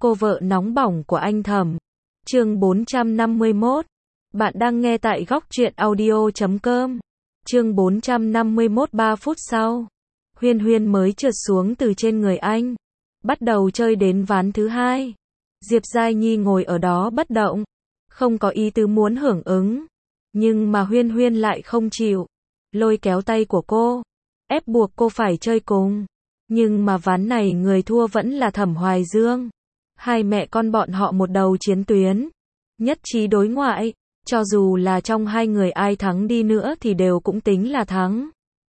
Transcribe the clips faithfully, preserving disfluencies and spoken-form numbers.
Cô vợ nóng bỏng của anh Thẩm. Chương bốn trăm năm mươi mốt. Bạn đang nghe tại góc truyện audio chấm com. Chương bốn trăm năm mươi mốt. Ba phút sau, Huyên Huyên mới trượt xuống từ trên người anh, bắt đầu chơi đến ván thứ hai. Diệp Giai Nhi ngồi ở đó bất động, không có ý tứ muốn hưởng ứng, nhưng mà Huyên Huyên lại không chịu, lôi kéo tay của cô, ép buộc cô phải chơi cùng. Nhưng mà ván này người thua vẫn là Thẩm Hoài Dương. Hai mẹ con bọn họ một đầu chiến tuyến, nhất trí đối ngoại, cho dù là trong hai người ai thắng đi nữa thì đều cũng tính là thắng.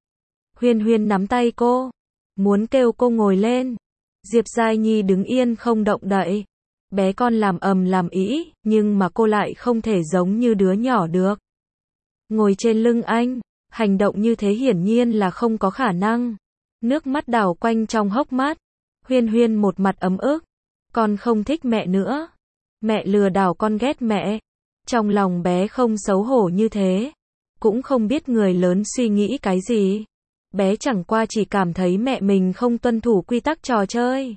Huyên Huyên nắm tay cô, muốn kêu cô ngồi lên. Diệp Giai Nhi đứng yên không động đậy. Bé con làm ầm làm ĩ, nhưng mà cô lại không thể giống như đứa nhỏ được. Ngồi trên lưng anh, hành động như thế hiển nhiên là không có khả năng. Nước mắt đảo quanh trong hốc mắt. Huyên Huyên một mặt ấm ức. Con không thích mẹ nữa. Mẹ lừa đảo con, ghét mẹ. Trong lòng bé không xấu hổ như thế. Cũng không biết người lớn suy nghĩ cái gì. Bé chẳng qua chỉ cảm thấy mẹ mình không tuân thủ quy tắc trò chơi.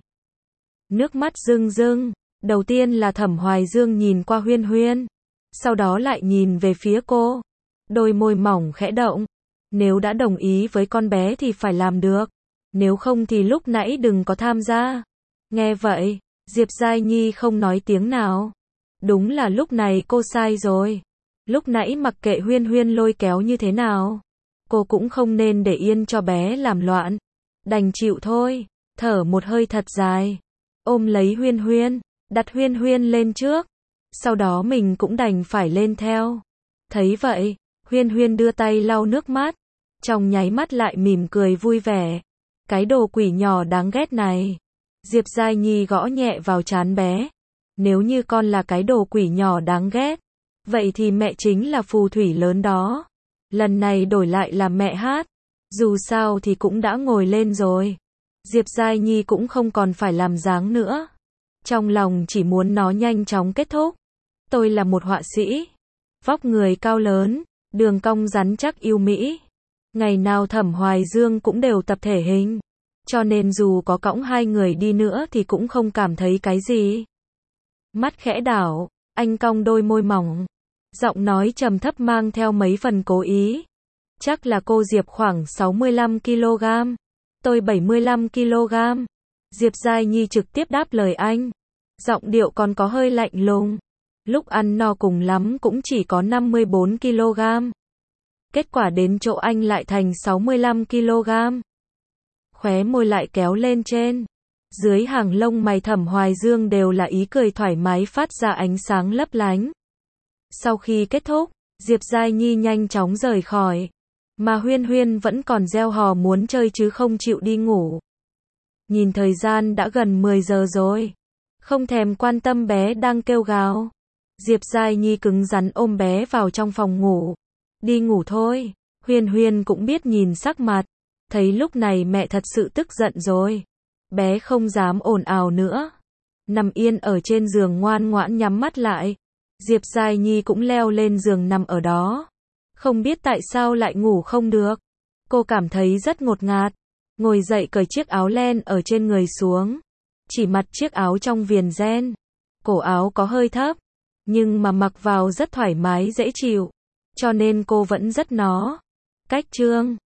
Nước mắt rưng rưng. Đầu tiên là Thẩm Hoài Dương nhìn qua Huyên Huyên. Sau đó lại nhìn về phía cô. Đôi môi mỏng khẽ động. Nếu đã đồng ý với con bé thì phải làm được. Nếu không thì lúc nãy đừng có tham gia. Nghe vậy, Diệp Giai Nhi không nói tiếng nào. Đúng là lúc này cô sai rồi. Lúc nãy mặc kệ Huyên Huyên lôi kéo như thế nào, cô cũng không nên để yên cho bé làm loạn. Đành chịu thôi. Thở một hơi thật dài, ôm lấy Huyên Huyên, đặt Huyên Huyên lên trước. Sau đó mình cũng đành phải lên theo. Thấy vậy, Huyên Huyên đưa tay lau nước mắt, trong nháy mắt lại mỉm cười vui vẻ. Cái đồ quỷ nhỏ đáng ghét này. Diệp Giai Nhi gõ nhẹ vào trán bé. Nếu như con là cái đồ quỷ nhỏ đáng ghét, vậy thì mẹ chính là phù thủy lớn đó. Lần này đổi lại là mẹ hát. Dù sao thì cũng đã ngồi lên rồi. Diệp Giai Nhi cũng không còn phải làm dáng nữa. Trong lòng chỉ muốn nó nhanh chóng kết thúc. Tôi là một họa sĩ. Vóc người cao lớn, đường cong rắn chắc yêu mỹ. Ngày nào Thẩm Hoài Dương cũng đều tập thể hình. Cho nên dù có cõng hai người đi nữa thì cũng không cảm thấy cái gì. Mắt khẽ đảo, anh cong đôi môi mỏng. Giọng nói trầm thấp mang theo mấy phần cố ý. Chắc là cô Diệp khoảng sáu mươi lăm ki lô gam. Tôi bảy mươi lăm ki lô gam. Diệp Giai Nhi trực tiếp đáp lời anh. Giọng điệu còn có hơi lạnh lùng. Lúc ăn no cùng lắm cũng chỉ có năm mươi bốn ki lô gam. Kết quả đến chỗ anh lại thành sáu mươi lăm ki lô gam. Khóe môi lại kéo lên trên. Dưới hàng lông mày Thẩm Hoài Dương đều là ý cười thoải mái phát ra ánh sáng lấp lánh. Sau khi kết thúc, Diệp Giai Nhi nhanh chóng rời khỏi. Mà Huyên Huyên vẫn còn reo hò muốn chơi chứ không chịu đi ngủ. Nhìn thời gian đã gần mười giờ rồi. Không thèm quan tâm bé đang kêu gào. Diệp Giai Nhi cứng rắn ôm bé vào trong phòng ngủ. Đi ngủ thôi. Huyên Huyên cũng biết nhìn sắc mặt. Thấy lúc này mẹ thật sự tức giận rồi. Bé không dám ồn ào nữa. Nằm yên ở trên giường ngoan ngoãn nhắm mắt lại. Diệp Giai Nhi cũng leo lên giường nằm ở đó. Không biết tại sao lại ngủ không được. Cô cảm thấy rất ngột ngạt. Ngồi dậy cởi chiếc áo len ở trên người xuống. Chỉ mặc chiếc áo trong viền ren. Cổ áo có hơi thấp, nhưng mà mặc vào rất thoải mái dễ chịu. Cho nên cô vẫn rất nó. Cách trương.